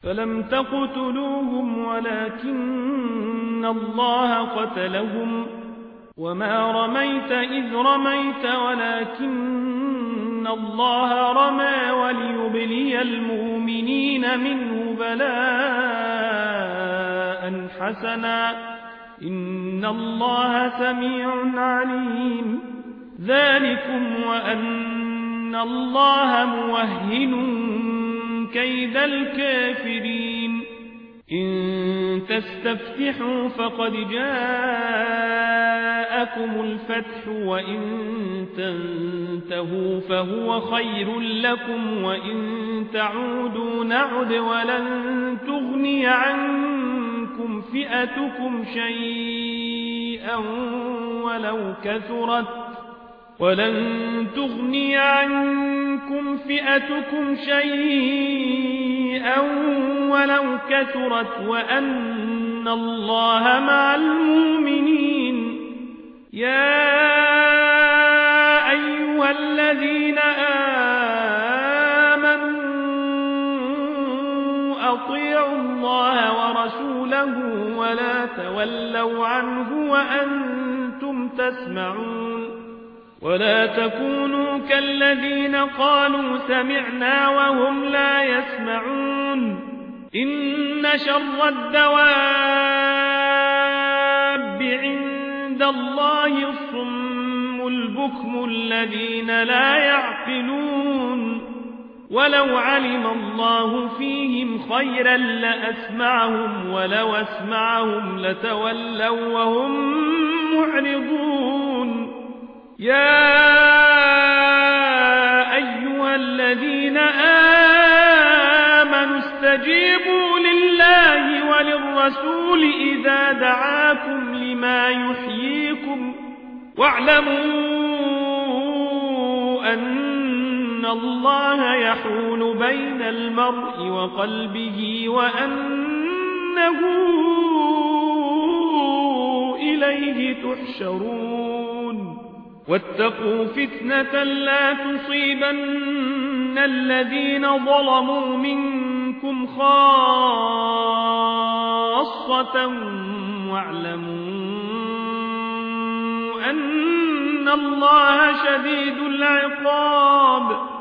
فلم تقتلوهم ولكن الله قتلهم وما رميت إذ رميت ولكن الله رمى وليبلي المؤمنين منه بلاء حسنا إن الله سميع عليم ذلكم وأن الله موهن كيد الكافرين إن تستفتحوا فقد جاءكم الفتح وإن تنتهوا فهو خير لكم وإن تعودوا نعد ولن تغني عنكم فئتكم شيئا ولو كثرت وأن الله مع المؤمنين يا أيها الذين آمنوا أطيعوا الله ورسوله ولا تولوا عنه وأنتم تسمعون ولا تكونوا كالذين قالوا سمعنا وهم لا يسمعون إن شر الدواب عند الله الصم البكم الذين لا يعقلون ولو علم الله فيهم خيرا لأسمعهم ولو أسمعهم لتولوا وهم معرضون يا أيها الذين آمنوا استجيبوا لله وللرسول إذا دعاكم لما يحييكم واعلموا أن الله يحول بين المرء وقلبه وأنه إليه تحشرون واتقوا فتنة لا تصيبن الذين ظلموا منكم خاصة واعلموا أن الله شديد العقاب